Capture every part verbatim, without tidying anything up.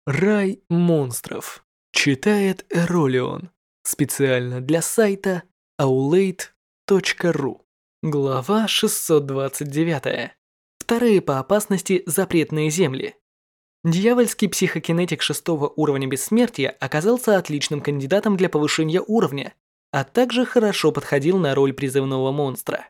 Рай монстров. Читает Эролион. Специально для сайта аулейт точка ру. Глава шестьсот двадцать девять. Вторые по опасности запретные земли. Дьявольский психокинетик шестого уровня бессмертия оказался отличным кандидатом для повышения уровня, а также хорошо подходил на роль призывного монстра.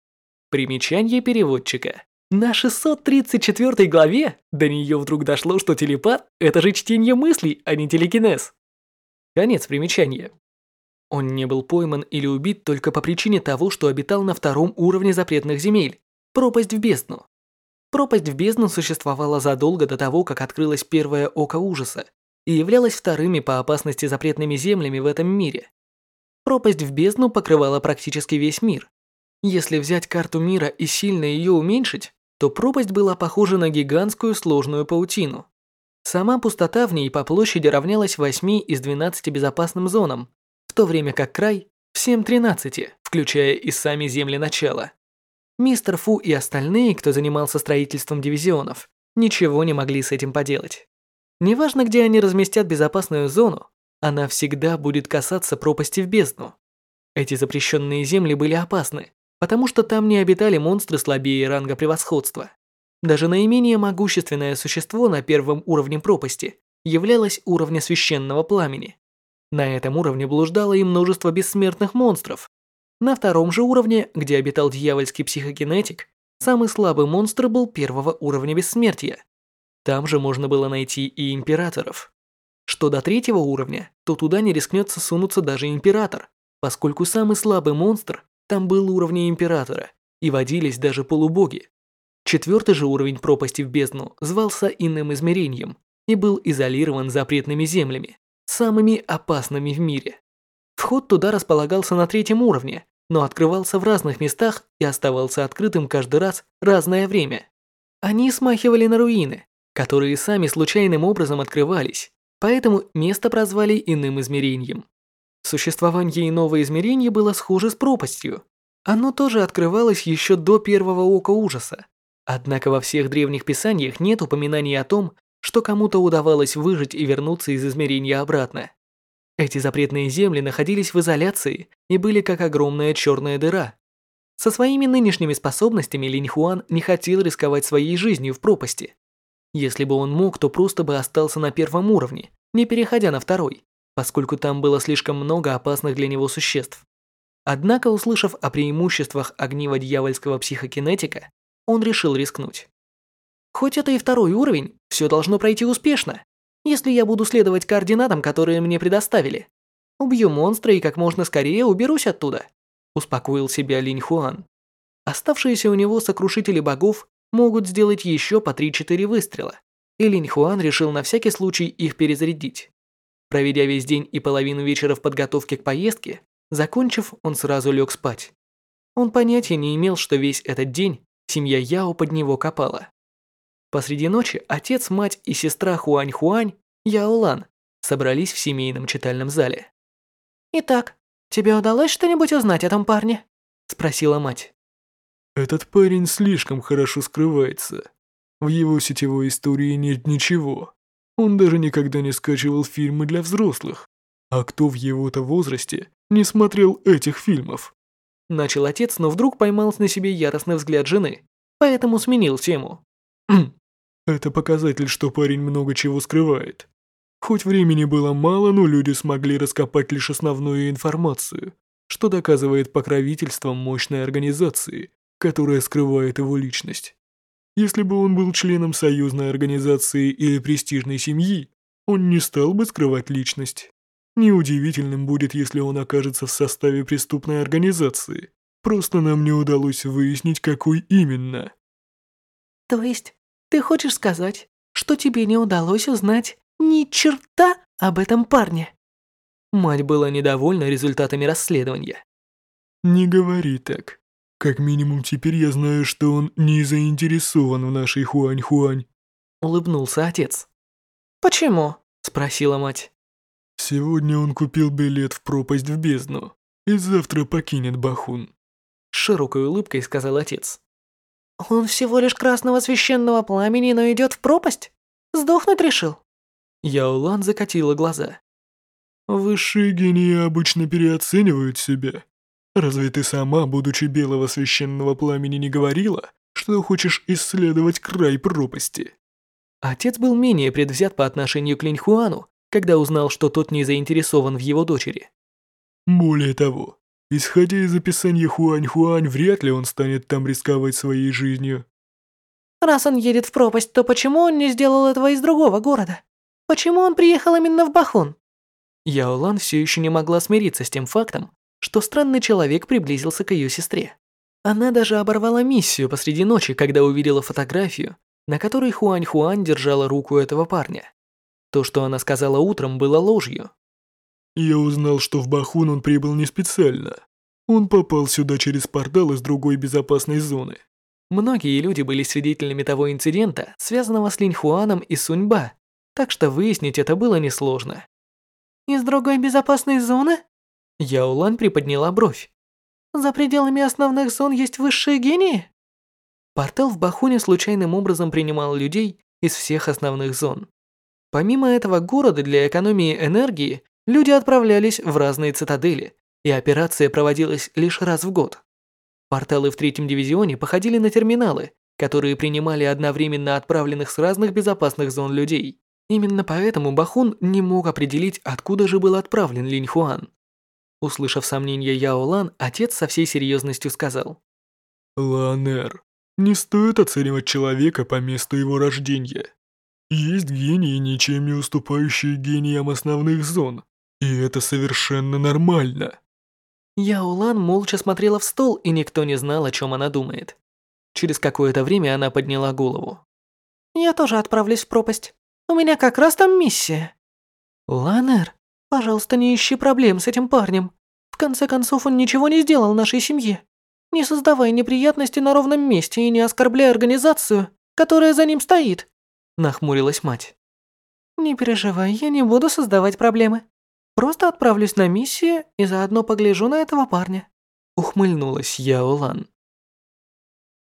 Примечание переводчика. На шестьсот тридцать четвёртой главе до нее вдруг дошло, что телепат – это же чтение мыслей, а не телекинез. Конец примечания. Он не был пойман или убит только по причине того, что обитал на втором уровне запретных земель – пропасть в бездну. Пропасть в бездну существовала задолго до того, как открылось первое око ужаса, и являлась вторыми по опасности запретными землями в этом мире. Пропасть в бездну покрывала практически весь мир. Если взять карту мира и сильно ее уменьшить, то пропасть была похожа на гигантскую сложную паутину. Сама пустота в ней по площади равнялась восьми из двенадцати безопасным зонам, в то время как край – всем тринадцати, включая и сами земли начала. Мистер Фу и остальные, кто занимался строительством дивизионов, ничего не могли с этим поделать. Неважно, где они разместят безопасную зону, она всегда будет касаться пропасти в бездну. Эти запрещенные земли были опасны, потому что там не обитали монстры слабее ранга превосходства. Даже наименее могущественное существо на первом уровне пропасти являлось уровня священного пламени. На этом уровне блуждало и множество бессмертных монстров. На втором же уровне, где обитал дьявольский психокинетик, самый слабый монстр был первого уровня бессмертия. Там же можно было найти и императоров. Что до третьего уровня, то туда не рискнется сунуться даже император, поскольку самый слабый монстр там был уровня императора, и водились даже полубоги. Четвертый же уровень пропасти в бездну звался иным измерением и был изолирован запретными землями, самыми опасными в мире. Вход туда располагался на третьем уровне, но открывался в разных местах и оставался открытым каждый раз разное время. Они смахивали на руины, которые сами случайным образом открывались, поэтому место прозвали иным измерением. Существование иного измерения было схоже с пропастью. Оно тоже открывалось еще до первого ока ужаса. Однако во всех древних писаниях нет упоминаний о том, что кому-то удавалось выжить и вернуться из измерения обратно. Эти запретные земли находились в изоляции и были как огромная черная дыра. Со своими нынешними способностями Линь Хуан не хотел рисковать своей жизнью в пропасти. Если бы он мог, то просто бы остался на первом уровне, не переходя на второй, поскольку там было слишком много опасных для него существ. Однако, услышав о преимуществах огнива дьявольского психокинетика, он решил рискнуть. Хоть это и второй уровень, все должно пройти успешно, если я буду следовать координатам, которые мне предоставили. Убью монстра и как можно скорее уберусь оттуда, успокоил себя Линь Хуан. Оставшиеся у него сокрушители богов могут сделать еще по три-четыре выстрела, и Линь Хуан решил на всякий случай их перезарядить. Проведя весь день и половину вечера в подготовке к поездке, закончив, он сразу лег спать. Он понятия не имел, что весь этот день семья Яо под него копала. Посреди ночи отец, мать и сестра Хуань-Хуань, Яолан, собрались в семейном читальном зале. «Итак, тебе удалось что-нибудь узнать о том парне?» – спросила мать. «Этот парень слишком хорошо скрывается. В его сетевой истории нет ничего. Он даже никогда не скачивал фильмы для взрослых. А кто в его-то возрасте не смотрел этих фильмов?» Начал отец, но вдруг поймал на себе яростный взгляд жены, поэтому сменил тему. Это показатель, что парень много чего скрывает. Хоть времени было мало, но люди смогли раскопать лишь основную информацию, что доказывает покровительством мощной организации, которая скрывает его личность. Если бы он был членом союзной организации или престижной семьи, он не стал бы скрывать личность. Неудивительным будет, если он окажется в составе преступной организации. Просто нам не удалось выяснить, какой именно. То есть, ты хочешь сказать, что тебе не удалось узнать ни черта об этом парне? Мать была недовольна результатами расследования. Не говори так. Как минимум теперь я знаю, что он не заинтересован в нашей Хуань-Хуань. Улыбнулся отец. Почему? Спросила мать. Сегодня он купил билет в пропасть в бездну и завтра покинет Бахун. С широкой улыбкой сказал отец. Он всего лишь красного священного пламени, но идет в пропасть? Сдохнуть решил? Яолан закатила глаза. Высшие гении обычно переоценивают себя. Разве ты сама, будучи белого священного пламени, не говорила, что хочешь исследовать край пропасти? Отец был менее предвзят по отношению к Линьхуану, когда узнал, что тот не заинтересован в его дочери. Более того, исходя из описания Хуань-Хуань, вряд ли он станет там рисковать своей жизнью. Раз он едет в пропасть, то почему он не сделал этого из другого города? Почему он приехал именно в Бахун? Яолан все еще не могла смириться с тем фактом, что странный человек приблизился к ее сестре. Она даже оборвала миссию посреди ночи, когда увидела фотографию, на которой Хуань-Хуань держала руку этого парня. То, что она сказала утром, было ложью. Я узнал, что в Бахун он прибыл не специально. Он попал сюда через портал из другой безопасной зоны. Многие люди были свидетелями того инцидента, связанного с Линьхуаном и Суньба, так что выяснить это было несложно. Из другой безопасной зоны? Яолан приподняла бровь. За пределами основных зон есть высшие гении? Портал в Бахуне случайным образом принимал людей из всех основных зон. Помимо этого города, для экономии энергии, люди отправлялись в разные цитадели, и операция проводилась лишь раз в год. Порталы в третьем дивизионе походили на терминалы, которые принимали одновременно отправленных с разных безопасных зон людей. Именно поэтому Бахун не мог определить, откуда же был отправлен Линьхуан. Услышав сомнения Яолан, отец со всей серьезностью сказал: Ланер, не стоит оценивать человека по месту его рождения. Есть гении, ничем не уступающие гениям основных зон, и это совершенно нормально. Яолан молча смотрела в стол, и никто не знал, о чем она думает. Через какое-то время она подняла голову. Я тоже отправлюсь в пропасть. У меня как раз там миссия. Ланер, пожалуйста, не ищи проблем с этим парнем. В конце концов, он ничего не сделал нашей семье. Не создавай неприятности на ровном месте и не оскорбляй организацию, которая за ним стоит. Нахмурилась мать. Не переживай, я не буду создавать проблемы. Просто отправлюсь на миссию и заодно погляжу на этого парня. Ухмыльнулась Яолан.